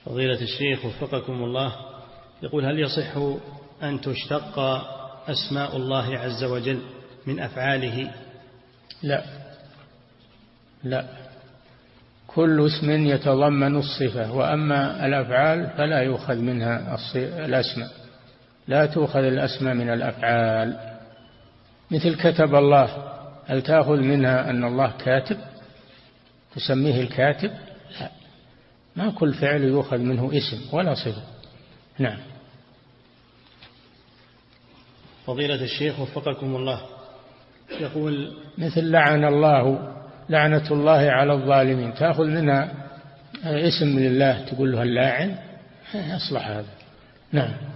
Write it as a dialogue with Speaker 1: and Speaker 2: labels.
Speaker 1: فضيلة الشيخ وفقكم الله، يقول: هل يصح أن تشتق أسماء الله عز وجل من أفعاله؟
Speaker 2: لا، كل اسم يتضمن الصفة، وأما الأفعال فلا يؤخذ منها الأسماء، لا تؤخذ الأسماء من الأفعال. مثل كتب الله، هل تأخذ منها أن الله كاتب تسميه الكاتب؟ لا، ما كل فعل يؤخذ منه اسم ولا صفة. نعم.
Speaker 1: فضيلة الشيخ وفقكم الله، يقول:
Speaker 2: مثل لعنة الله على الظالمين، تأخذ منها اسم لله تقول له اللاعن؟ يصلح هذا. نعم.